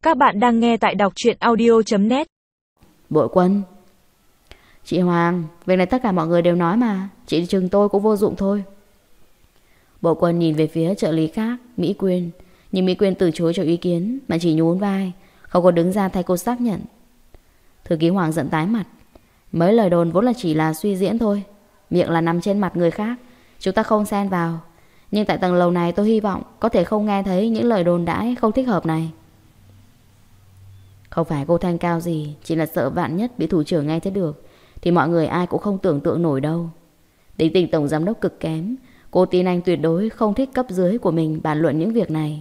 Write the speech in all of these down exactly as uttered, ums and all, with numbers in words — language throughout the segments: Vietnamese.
Các bạn đang nghe tại đọc truyện audio chấm net. Bội Quân. Chị Hoàng, việc này tất cả mọi người đều nói mà, chị chừng tôi cũng vô dụng thôi. Bội Quân nhìn về phía trợ lý khác, Mỹ Quyên. Nhưng Mỹ Quyên từ chối cho ý kiến, mà chỉ nhún vai, không có đứng ra thay cô xác nhận. Thư ký Hoàng giận tái mặt. Mấy lời đồn vốn là chỉ là suy diễn thôi, miệng là nằm trên mặt người khác, chúng ta không xen vào. Nhưng tại tầng lầu này tôi hy vọng có thể không nghe thấy những lời đồn đãi không thích hợp này. Không phải cô thanh cao gì, chỉ là sợ vạn nhất bị thủ trưởng nghe thấy được thì mọi người ai cũng không tưởng tượng nổi đâu. Tính tình tổng giám đốc cực kém, cô tin anh tuyệt đối không thích cấp dưới của mình bàn luận những việc này.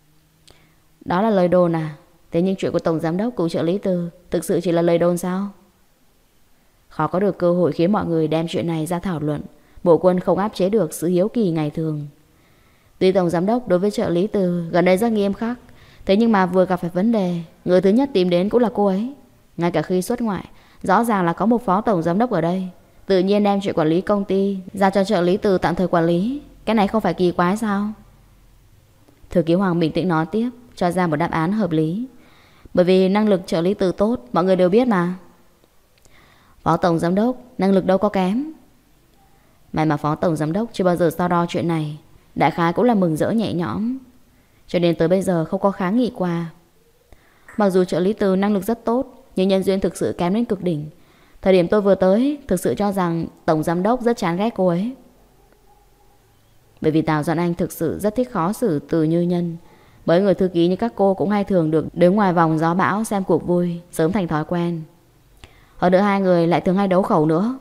Đó là lời đồn à? Thế nhưng chuyện của tổng giám đốc cùng trợ lý Từ thực sự chỉ là lời đồn sao? Khó có được cơ hội khiến mọi người đem chuyện này ra thảo luận. Bộ Quân không áp chế được sự hiếu kỳ ngày thường. Tuy tổng giám đốc đối với trợ lý Từ gần đây rất nghiêm khắc, thế nhưng mà vừa gặp phải vấn đề, người thứ nhất tìm đến cũng là cô ấy. Ngay cả khi xuất ngoại, rõ ràng là có một phó tổng giám đốc ở đây, tự nhiên đem chuyện quản lý công ty giao cho trợ lý Từ tạm thời quản lý. Cái này không phải kỳ quái sao? Thư ký Hoàng bình tĩnh nói tiếp, cho ra một đáp án hợp lý. Bởi vì năng lực trợ lý Từ tốt, mọi người đều biết mà. Phó tổng giám đốc năng lực đâu có kém. May mà phó tổng giám đốc chưa bao giờ so đo chuyện này, đại khái cũng là mừng rỡ nhẹ nhõm, cho nên tới bây giờ không có kháng nghị qua. Mặc dù trợ lý Từ năng lực rất tốt, nhưng nhân duyên thực sự kém đến cực đỉnh. Thời điểm tôi vừa tới, thực sự cho rằng tổng giám đốc rất chán ghét cô ấy. Bởi vì Tào Doãn Anh thực sự rất thích khó xử Từ Như Nhân. Bởi người thư ký như các cô cũng hay thường được đứng ngoài vòng gió bão xem cuộc vui, sớm thành thói quen. Hơn nữa hai người lại thường hay đấu khẩu nữa.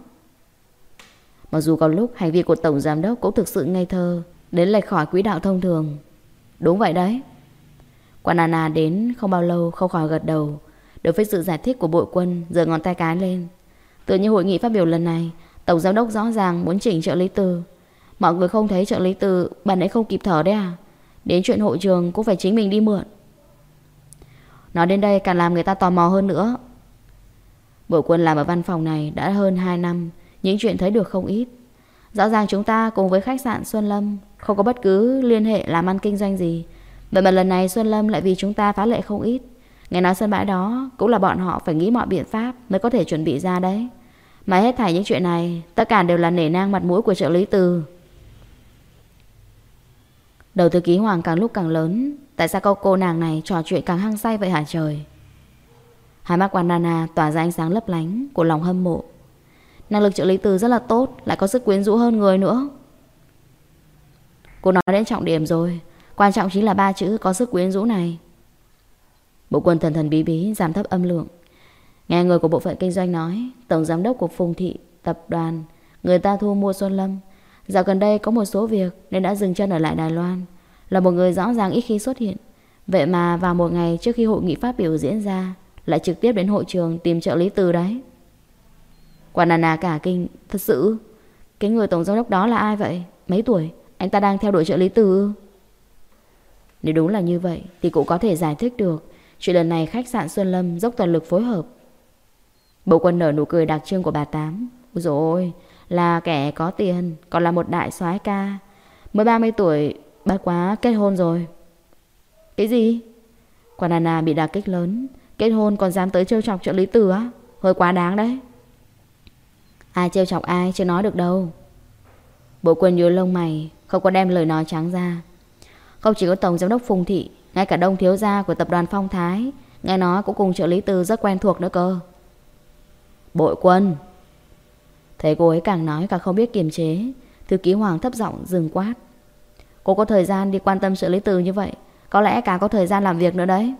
Mặc dù có lúc hành vi của tổng giám đốc cũng thực sự ngây thơ, đến lệch khỏi quỹ đạo thông thường. Đúng vậy đấy. Quan Anna đến không bao lâu không khỏi gật đầu. Đối với sự giải thích của Bội Quân, giơ ngón tay cái lên. Tự như hội nghị phát biểu lần này, tổng giám đốc rõ ràng muốn chỉnh trợ lý Từ. Mọi người không thấy trợ lý Từ bạn ấy không kịp thở đấy à? Đến chuyện hội trường cũng phải chính mình đi mượn. Nói đến đây càng làm người ta tò mò hơn nữa. Bội Quân làm ở văn phòng này đã hơn hai năm, những chuyện thấy được không ít. Rõ ràng chúng ta cùng với khách sạn Xuân Lâm không có bất cứ liên hệ làm ăn kinh doanh gì. Vậy mà lần này Xuân Lâm lại vì chúng ta phá lệ không ít. Nghe nói sân bãi đó cũng là bọn họ phải nghĩ mọi biện pháp mới có thể chuẩn bị ra đấy. Mà hết thảy những chuyện này tất cả đều là nể nang mặt mũi của trợ lý Từ. Đầu thư ký Hoàng càng lúc càng lớn. Tại sao cô cô nàng này trò chuyện càng hăng say vậy hả trời? Hai mắt Quan Nana tỏa ra ánh sáng lấp lánh của lòng hâm mộ. Năng lực trợ lý Từ rất là tốt, lại có sức quyến rũ hơn người nữa. Cô nói đến trọng điểm rồi, quan trọng chính là ba chữ có sức quyến rũ này. Bộ Quân thần thần bí bí giảm thấp âm lượng. Nghe người của bộ phận kinh doanh nói, tổng giám đốc của Phùng Thị tập đoàn người ta thu mua Xuân Lâm. Dạo gần đây có một số việc nên đã dừng chân ở lại Đài Loan. Là một người rõ ràng ít khi xuất hiện. Vậy mà vào một ngày trước khi hội nghị phát biểu diễn ra, lại trực tiếp đến hội trường tìm trợ lý Từ đấy. Quan Nana cả kinh. Thật sự? Cái người tổng giám đốc đó là ai vậy? Mấy tuổi? Anh ta đang theo đuổi trợ lý Từ? Nếu đúng là như vậy thì cũng có thể giải thích được chuyện lần này khách sạn Xuân Lâm dốc toàn lực phối hợp. Bộ Quân nở nụ cười đặc trưng của bà Tám. Ôi dồi ôi, là kẻ có tiền, còn là một đại soái ca. Mới ba mươi tuổi, bất quá kết hôn rồi. Cái gì? Quan Nana bị đả kích lớn. Kết hôn còn dám tới trêu chọc trợ lý Từ á? Hơi quá đáng đấy. Ai trêu chọc ai chưa nói được đâu. Bộ Quân nhớ lông mày, không có đem lời nói trắng ra. Không chỉ có tổng giám đốc Phùng Thị, ngay cả Đông thiếu gia của tập đoàn Phong Thái nghe nói cũng cùng trợ lý Từ rất quen thuộc nữa cơ. Bội Quân. Thấy cô ấy càng nói càng không biết kiềm chế, thư ký Hoàng thấp giọng dừng quát. Cô có thời gian đi quan tâm trợ lý Từ như vậy, có lẽ càng có thời gian làm việc nữa đấy.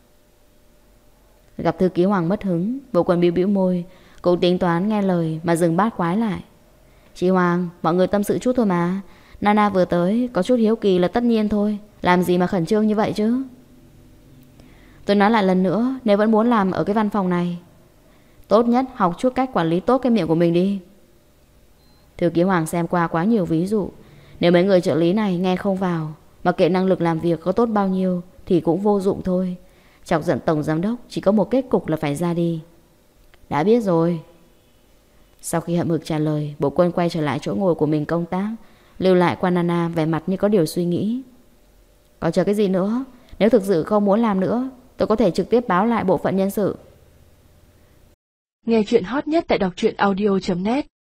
Gặp thư ký Hoàng mất hứng, Bộ Quân bĩu bĩu môi, cũng tính toán nghe lời mà dừng bát quái lại. Chị Hoàng, mọi người tâm sự chút thôi mà. Nana vừa tới, có chút hiếu kỳ là tất nhiên thôi. Làm gì mà khẩn trương như vậy chứ? Tôi nói lại lần nữa, nếu vẫn muốn làm ở cái văn phòng này, tốt nhất học chút cách quản lý tốt cái miệng của mình đi. Thư ký Hoàng xem qua quá nhiều ví dụ. Nếu mấy người trợ lý này nghe không vào, mà kệ năng lực làm việc có tốt bao nhiêu thì cũng vô dụng thôi. Chọc giận tổng giám đốc chỉ có một kết cục là phải ra đi. Đã biết rồi. Sau khi hậm hực trả lời, Bộ Quân quay trở lại chỗ ngồi của mình công tác, lưu lại Quan Nana vẻ mặt như có điều suy nghĩ. Còn chờ cái gì nữa? Nếu thực sự không muốn làm nữa tôi có thể trực tiếp báo lại bộ phận nhân sự. Nghe chuyện hot nhất tại đọc truyện audio chấm net.